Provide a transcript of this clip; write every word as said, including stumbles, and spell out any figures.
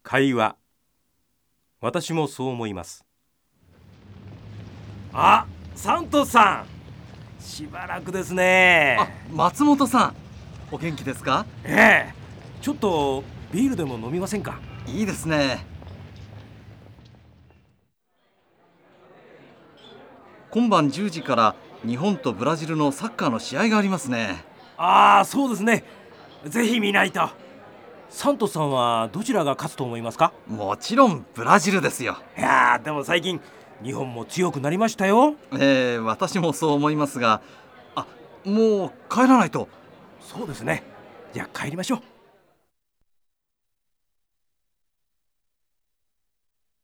会話。私もそう思います。あ、サントスさん、しばらくですね。 あ、松本さん、お元気ですか？ ええ、ちょっとビールでも飲みませんか？ いいですね。今晩じゅうじから日本とブラジルのサッカーの試合がありますね。 ああ、そうですね。ぜひ見ないと。サントスさんはどちらが勝つと思いますか？ もちろんブラジルですよ。 いやー、でも最近日本も強くなりましたよ。 えー、私もそう思いますが、あ、もう帰らないと。 そうですね。じゃあ帰りましょう。